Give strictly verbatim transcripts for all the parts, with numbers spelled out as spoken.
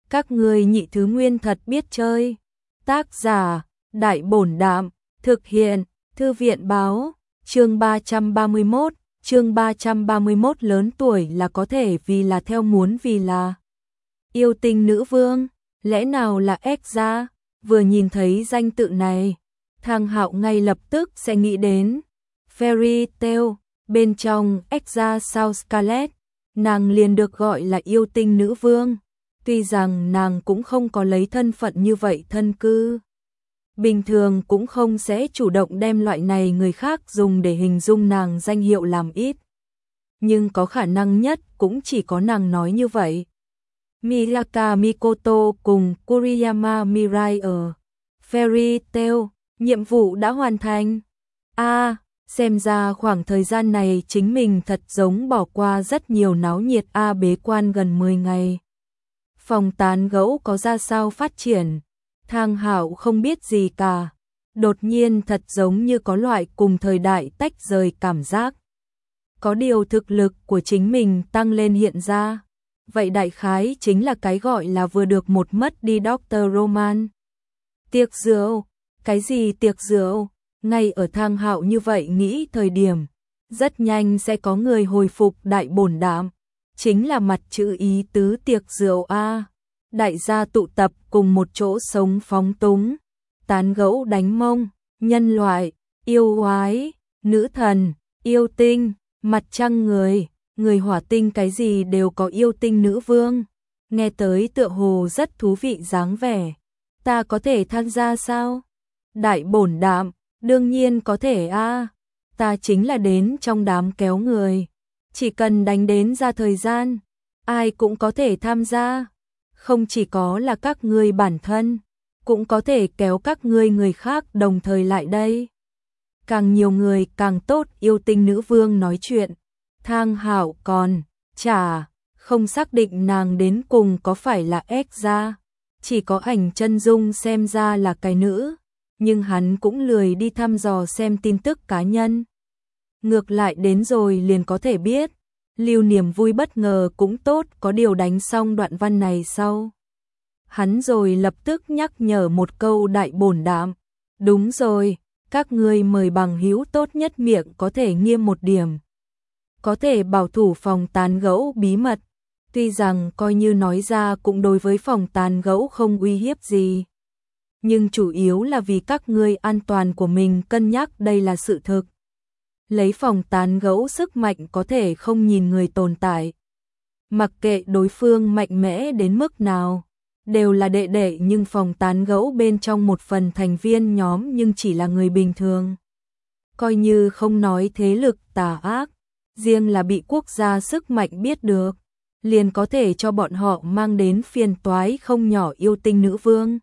Các ngươi nhị thứ nguyên thật biết chơi. Tác giả, Đại Bổn Đạm, thực hiện, Thư viện Báo, chương ba trăm ba mươi mốt, chương ba trăm ba mươi mốt lớn tuổi là có thể vì là theo muốn vì là yêu tinh nữ vương, lẽ nào là Exa? Vừa nhìn thấy danh tự này, Thang Hạo ngay lập tức sẽ nghĩ đến Fairy Tail, bên trong Exa South Scarlet, nàng liền được gọi là yêu tinh nữ vương, tuy rằng nàng cũng không có lấy thân phận như vậy thân cư. Bình thường cũng không sẽ chủ động đem loại này người khác dùng để hình dung nàng danh hiệu làm ít. Nhưng có khả năng nhất cũng chỉ có nàng nói như vậy. Miyaka Mikoto cùng Kuriyama Mirai ở Fairy Tail, nhiệm vụ đã hoàn thành. A, à, xem ra khoảng thời gian này chính mình thật giống bỏ qua rất nhiều náo nhiệt A bế quan gần mười ngày. Phòng tán gẫu có ra sao phát triển, Thang Hạo không biết gì cả, đột nhiên thật giống như có loại cùng thời đại tách rời cảm giác. Có điều thực lực của chính mình tăng lên hiện ra, vậy đại khái chính là cái gọi là vừa được một mất đi Doctor Roman. Tiệc rượu, cái gì tiệc rượu, ngay ở Thang Hạo như vậy nghĩ thời điểm, rất nhanh sẽ có người hồi phục Đại Bổn Đạm, chính là mặt chữ ý tứ tiệc rượu A. Đại gia tụ tập cùng một chỗ sống phóng túng, tán gẫu đánh mông, nhân loại, yêu quái, nữ thần, yêu tinh, mặt trăng người, người hỏa tinh cái gì đều có yêu tinh nữ vương. Nghe tới tựa hồ rất thú vị dáng vẻ. Ta có thể tham gia sao? Đại Bổn Đạm, đương nhiên có thể a. Ta chính là đến trong đám kéo người. Chỉ cần đánh đến ra thời gian, ai cũng có thể tham gia. Không chỉ có là các ngươi bản thân, cũng có thể kéo các ngươi người khác đồng thời lại đây. Càng nhiều người càng tốt, yêu tinh nữ vương nói chuyện. Thang Hạo còn chả không xác định nàng đến cùng có phải là Exa, chỉ có ảnh chân dung xem ra là cái nữ, nhưng hắn cũng lười đi thăm dò xem tin tức cá nhân. Ngược lại đến rồi liền có thể biết. Lưu niềm vui bất ngờ cũng tốt, có điều đánh xong đoạn văn này sau. Hắn rồi lập tức nhắc nhở một câu Đại Bổn Đạm. Đúng rồi, các ngươi mời bằng hữu tốt nhất miệng có thể nghiêm một điểm. Có thể bảo thủ phòng tán gẫu bí mật. Tuy rằng coi như nói ra cũng đối với phòng tán gẫu không uy hiếp gì. Nhưng chủ yếu là vì các ngươi an toàn của mình cân nhắc, đây là sự thực. Lấy phòng tán gẫu sức mạnh có thể không nhìn người tồn tại. Mặc kệ đối phương mạnh mẽ đến mức nào, đều là đệ đệ, nhưng phòng tán gẫu bên trong một phần thành viên nhóm nhưng chỉ là người bình thường. Coi như không nói thế lực tà ác, riêng là bị quốc gia sức mạnh biết được, liền có thể cho bọn họ mang đến phiền toái không nhỏ. Yêu tinh nữ vương.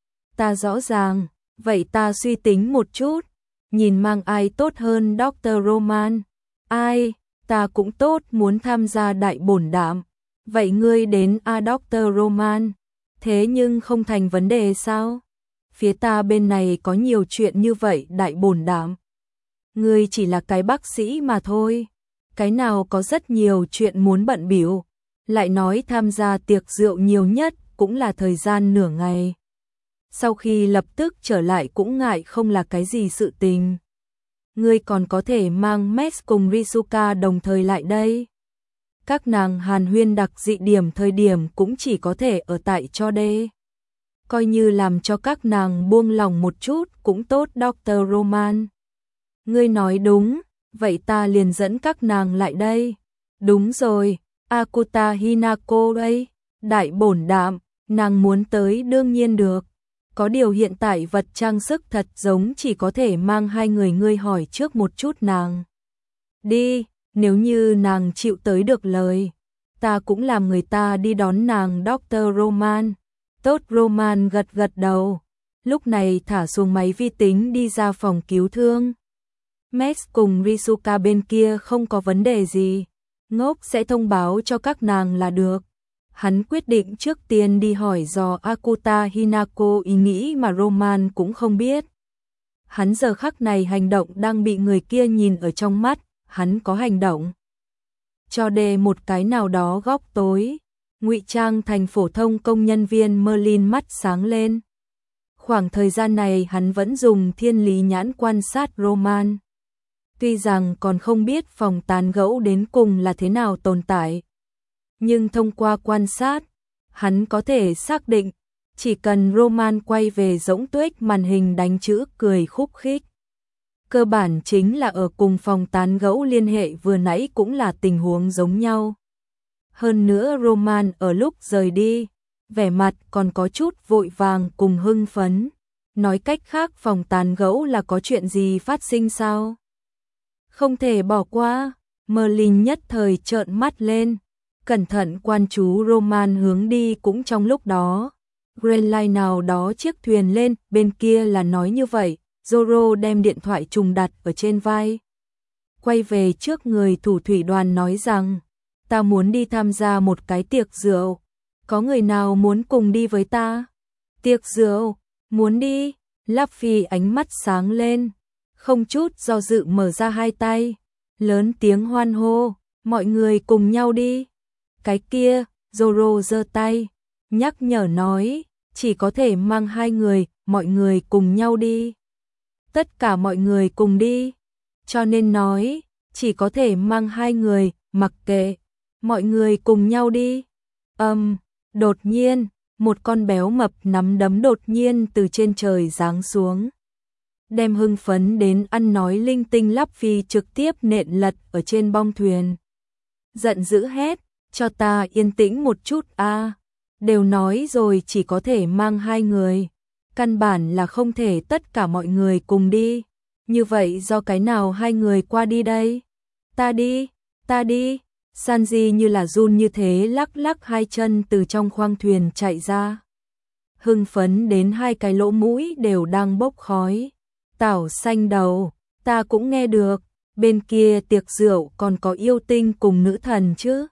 Ta rõ ràng, vậy ta suy tính một chút. Nhìn mang ai tốt hơn Doctor Roman? Ai, ta cũng tốt, muốn tham gia Đại Bổn Đạm. Vậy ngươi đến a Doctor Roman. Thế nhưng không thành vấn đề sao? Phía ta bên này có nhiều chuyện như vậy. Đại Bổn Đạm, ngươi chỉ là cái bác sĩ mà thôi. Cái nào có rất nhiều chuyện muốn bận bịu. Lại nói tham gia tiệc rượu nhiều nhất cũng là thời gian nửa ngày. Sau khi lập tức trở lại cũng ngại không là cái gì sự tình. Ngươi còn có thể mang Max cùng Risuka đồng thời lại đây. Các nàng hàn huyên đặc dị điểm thời điểm cũng chỉ có thể ở tại cho đê. Coi như làm cho các nàng buông lòng một chút cũng tốt. Doctor Roman, ngươi nói đúng, vậy ta liền dẫn các nàng lại đây. Đúng rồi, Akuta Hinako đây. Đại Bổn Đạm, nàng muốn tới đương nhiên được. Có điều hiện tại vật trang sức thật giống chỉ có thể mang hai người, ngươi hỏi trước một chút nàng. Đi, nếu như nàng chịu tới được lời, ta cũng làm người ta đi đón nàng. Doctor Roman. Tốt. Roman gật gật đầu, lúc này thả xuống máy vi tính đi ra phòng cứu thương. Max cùng Risuka bên kia không có vấn đề gì, ngốc sẽ thông báo cho các nàng là được. Hắn quyết định trước tiên đi hỏi dò Akuta Hinako ý nghĩ mà Roman cũng không biết. Hắn giờ khắc này hành động đang bị người kia nhìn ở trong mắt, hắn có hành động cho đề một cái nào đó góc tối. ngụy trang thành phổ thông công nhân viên Merlin mắt sáng lên. Khoảng thời gian này hắn vẫn dùng thiên lý nhãn quan sát Roman. Tuy rằng còn không biết phòng tán gẫu đến cùng là thế nào tồn tại, nhưng thông qua quan sát, hắn có thể xác định, chỉ cần Roman quay về rỗng tuếch màn hình đánh chữ cười khúc khích. Cơ bản chính là ở cùng phòng tán gẫu liên hệ vừa nãy cũng là tình huống giống nhau. Hơn nữa Roman ở lúc rời đi, vẻ mặt còn có chút vội vàng cùng hưng phấn. Nói cách khác phòng tán gẫu là có chuyện gì phát sinh sao? Không thể bỏ qua, Merlin nhất thời trợn mắt lên, cẩn thận quan chú Roman hướng đi cũng trong lúc đó. Grand Line nào đó chiếc thuyền lên, bên kia là nói như vậy, Zoro đem điện thoại trùng đặt ở trên vai. Quay về trước người thủ thủy đoàn nói rằng, ta muốn đi tham gia một cái tiệc rượu, có người nào muốn cùng đi với ta? Tiệc rượu, muốn đi? Luffy ánh mắt sáng lên, không chút do dự mở ra hai tay, lớn tiếng hoan hô, mọi người cùng nhau đi. Cái kia, Zoro giơ tay, nhắc nhở nói, chỉ có thể mang hai người, mọi người cùng nhau đi. Tất cả mọi người cùng đi, cho nên nói, chỉ có thể mang hai người, mặc kệ, mọi người cùng nhau đi. Âm, um, đột nhiên, một con béo mập nắm đấm đột nhiên từ trên trời giáng xuống. Đem hưng phấn đến ăn nói linh tinh Luffy trực tiếp nện lật ở trên bong thuyền. Giận dữ hét, cho ta yên tĩnh một chút a, à. Đều nói rồi chỉ có thể mang hai người, căn bản là không thể tất cả mọi người cùng đi. Như vậy do cái nào hai người qua đi đây? Ta đi, ta đi. Sanji như là run như thế lắc lắc hai chân từ trong khoang thuyền chạy ra. Hưng phấn đến hai cái lỗ mũi đều đang bốc khói. Tảo xanh đầu, ta cũng nghe được, bên kia tiệc rượu còn có yêu tinh cùng nữ thần chứ.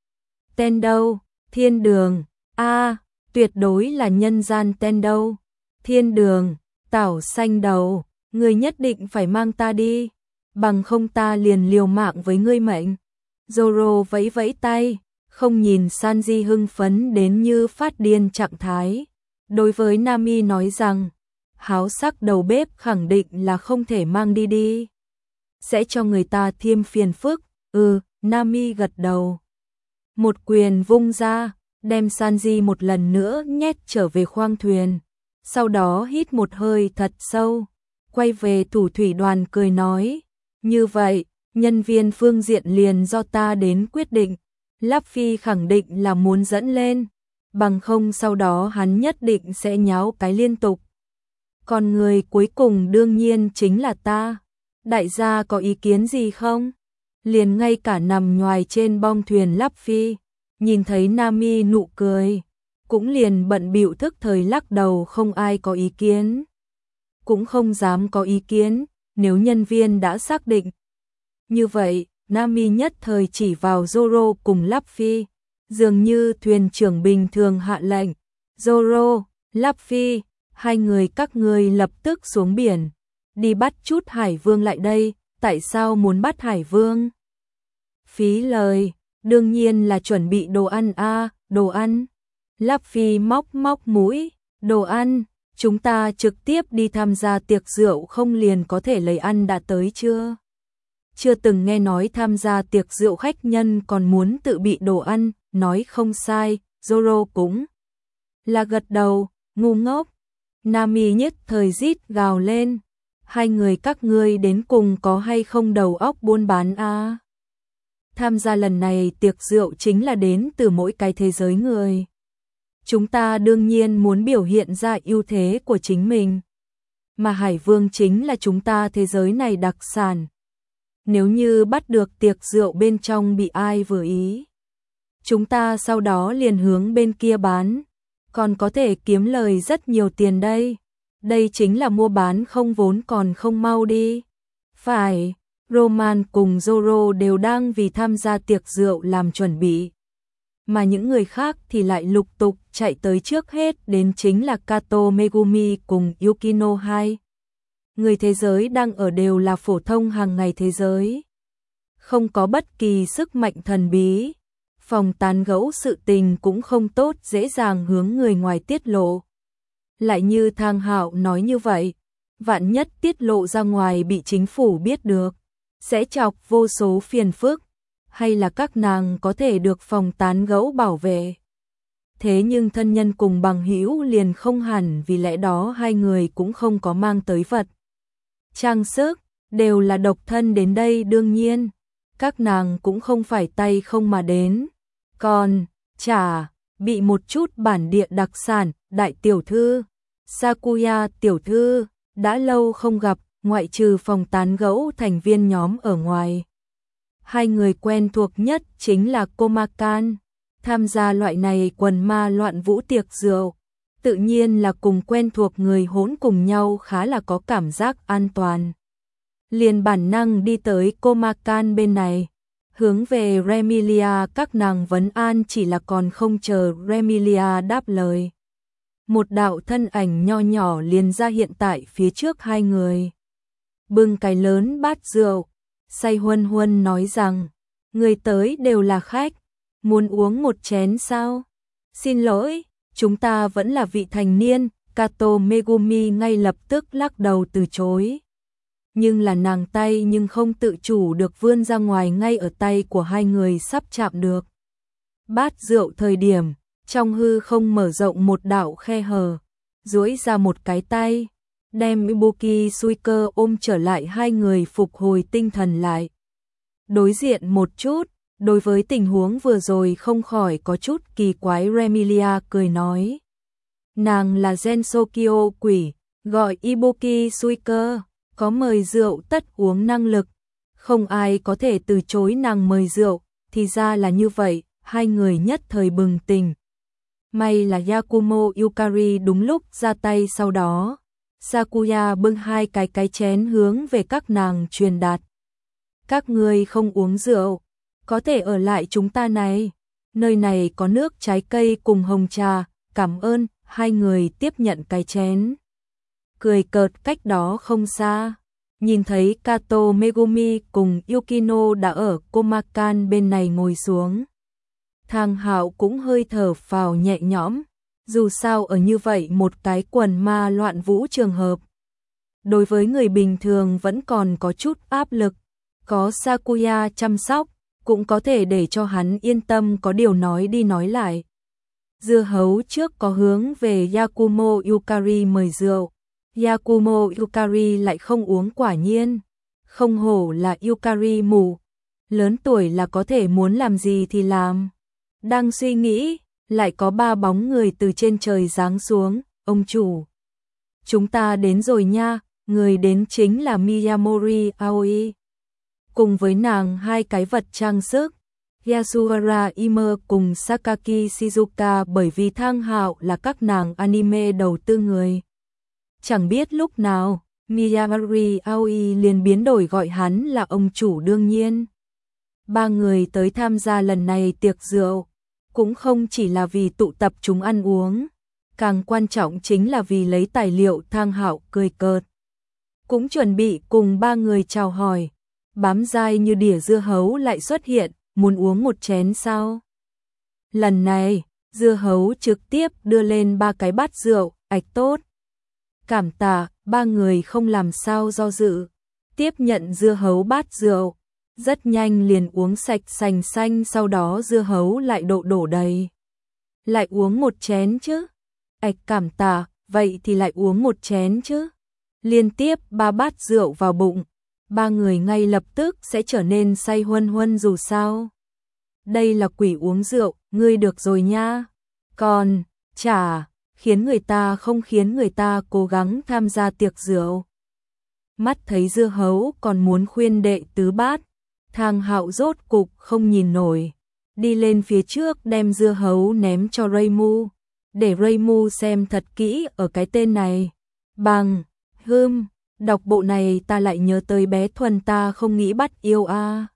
Tên đâu? Thiên đường. A, à, tuyệt đối là nhân gian tên đâu. Thiên đường, Tảo xanh đầu, ngươi nhất định phải mang ta đi, bằng không ta liền liều mạng với ngươi mệnh. Zoro vẫy vẫy tay, không nhìn Sanji hưng phấn đến như phát điên trạng thái. Đối với Nami nói rằng, háo sắc đầu bếp khẳng định là không thể mang đi đi. Sẽ cho người ta thêm phiền phức. Ừ, Nami gật đầu. Một quyền vung ra, đem Sanji một lần nữa nhét trở về khoang thuyền. Sau đó hít một hơi thật sâu, quay về thủ thủy đoàn cười nói, như vậy, nhân viên phương diện liền do ta đến quyết định. Luffy khẳng định là muốn dẫn lên, bằng không sau đó hắn nhất định sẽ nháo cái liên tục. Còn người cuối cùng đương nhiên chính là ta. Đại gia có ý kiến gì không? Liền ngay cả nằm nhoài trên bong thuyền Luffy, nhìn thấy Nami nụ cười, cũng liền bận bịu thức thời lắc đầu không ai có ý kiến. Cũng không dám có ý kiến, nếu nhân viên đã xác định. Như vậy, Nami nhất thời chỉ vào Zoro cùng Luffy, dường như thuyền trưởng bình thường hạ lệnh. Zoro, Luffy, hai người các ngươi lập tức xuống biển, đi bắt chút Hải Vương lại đây. Tại sao muốn bắt Hải Vương? Phí lời, đương nhiên là chuẩn bị đồ ăn a, à, đồ ăn. Luffy móc móc mũi, đồ ăn, chúng ta trực tiếp đi tham gia tiệc rượu không liền có thể lấy ăn đã tới chưa? Chưa từng nghe nói tham gia tiệc rượu khách nhân còn muốn tự bị đồ ăn, nói không sai, Zoro cũng là gật đầu, ngu ngốc. Nami nhất thời rít gào lên, hai người các ngươi đến cùng có hay không đầu óc buôn bán a? À? Tham gia lần này tiệc rượu chính là đến từ mỗi cái thế giới người. Chúng ta đương nhiên muốn biểu hiện ra ưu thế của chính mình, mà Hải Vương chính là chúng ta thế giới này đặc sản. Nếu như bắt được tiệc rượu bên trong bị ai vừa ý, chúng ta sau đó liền hướng bên kia bán, còn có thể kiếm lời rất nhiều tiền đây. Đây chính là mua bán không vốn còn không mau đi. Phải, Roman cùng Zoro đều đang vì tham gia tiệc rượu làm chuẩn bị. Mà những người khác thì lại lục tục chạy tới, trước hết đến chính là Kato Megumi cùng Yukino hai. Người thế giới đang ở đều là phổ thông hàng ngày thế giới, không có bất kỳ sức mạnh thần bí. phòng tán gẫu sự tình cũng không tốt dễ dàng hướng người ngoài tiết lộ. Lại như Thang Hạo nói như vậy, vạn nhất tiết lộ ra ngoài bị chính phủ biết được, sẽ chọc vô số phiền phức, hay là các nàng có thể được phòng tán gẫu bảo vệ. Thế nhưng thân nhân cùng bằng hữu liền không hẳn, vì lẽ đó hai người cũng không có mang tới vật trang sức, đều là độc thân đến đây. Đương nhiên, các nàng cũng không phải tay không mà đến, còn chả bị một chút bản địa đặc sản. Đại tiểu thư, Sakuya tiểu thư, đã lâu không gặp, ngoại trừ phòng tán gẫu thành viên nhóm ở ngoài. Hai người quen thuộc nhất chính là Komakan. Tham gia loại này quần ma loạn vũ tiệc rượu, tự nhiên là cùng quen thuộc người hỗn cùng nhau khá là có cảm giác an toàn. Liền bản năng đi tới Komakan bên này, hướng về Remilia các nàng vấn an, chỉ là còn không chờ Remilia đáp lời. Một đạo thân ảnh nho nhỏ liền ra hiện tại phía trước hai người. Bưng cái lớn bát rượu, say huân huân nói rằng, người tới đều là khách, muốn uống một chén sao? Xin lỗi, chúng ta vẫn là vị thành niên. Kato Megumi ngay lập tức lắc đầu từ chối. Nhưng là nàng tay nhưng không tự chủ được vươn ra ngoài, ngay ở tay của hai người sắp chạm được bát rượu thời điểm, trong hư không mở rộng một đạo khe hở, duỗi ra một cái tay, đem Ibuki Suiker ôm trở lại. Hai người phục hồi tinh thần lại, đối diện một chút, đối với tình huống vừa rồi không khỏi có chút kỳ quái. Remilia cười nói, nàng là Gensokyo quỷ, gọi Ibuki Suiker, có mời rượu tất uống năng lực, không ai có thể từ chối nàng mời rượu. Thì ra là như vậy, hai người nhất thời bừng tỉnh. May là Yakumo Yukari đúng lúc ra tay, sau đó Sakuya bưng hai cái cái chén hướng về các nàng truyền đạt. Các ngươi không uống rượu, có thể ở lại chúng ta này, nơi này có nước trái cây cùng hồng trà, cảm ơn. Hai người tiếp nhận cái chén, cười cợt. Cách đó không xa, nhìn thấy Kato Megumi cùng Yukino đã ở Komakan bên này ngồi xuống. Thang Hạo cũng hơi thở phào nhẹ nhõm, dù sao ở như vậy một cái quần ma loạn vũ trường hợp, đối với người bình thường vẫn còn có chút áp lực, có Sakuya chăm sóc, cũng có thể để cho hắn yên tâm. Có điều nói đi nói lại, dưa hấu trước có hướng về Yakumo Yukari mời rượu, Yakumo Yukari lại không uống. Quả nhiên, không hổ là Yukari mù, lớn tuổi là có thể muốn làm gì thì làm. Đang suy nghĩ, lại có ba bóng người từ trên trời giáng xuống. Ông chủ, chúng ta đến rồi nha. Người đến chính là Miyamori Aoi, cùng với nàng hai cái vật trang sức, Yasuhara Ime cùng Sakaki Shizuka. Bởi vì Thang Hạo là các nàng anime đầu tư người, chẳng biết lúc nào Miyamori Aoi liền biến đổi gọi hắn là ông chủ. Đương nhiên, ba người tới tham gia lần này tiệc rượu cũng không chỉ là vì tụ tập chúng ăn uống, càng quan trọng chính là vì lấy tài liệu. Thang Hạo cười cợt, cũng chuẩn bị cùng ba người chào hỏi. Bám dai như đỉa dưa hấu lại xuất hiện, muốn uống một chén sao? Lần này, dưa hấu trực tiếp đưa lên ba cái bát rượu. Ạch tốt, cảm tạ. Ba người không làm sao do dự, tiếp nhận dưa hấu bát rượu, rất nhanh liền uống sạch sành xanh. Sau đó dưa hấu lại độ đổ đầy. Lại uống một chén chứ? Ạch cảm tạ, vậy thì lại uống một chén chứ? Liên tiếp ba bát rượu vào bụng, ba người ngay lập tức sẽ trở nên say huân huân. Dù sao, đây là quỷ uống rượu, ngươi được rồi nha. Còn chả khiến người ta không khiến người ta cố gắng tham gia tiệc rượu. Mắt thấy dưa hấu còn muốn khuyên đệ tứ bát, Thang Hạo rốt cục không nhìn nổi, đi lên phía trước đem dưa hấu ném cho Reimu, để Reimu xem thật kỹ ở cái tên này. Bằng hưm, đọc bộ này ta lại nhớ tới bé Thuần, ta không nghĩ bắt yêu a. À.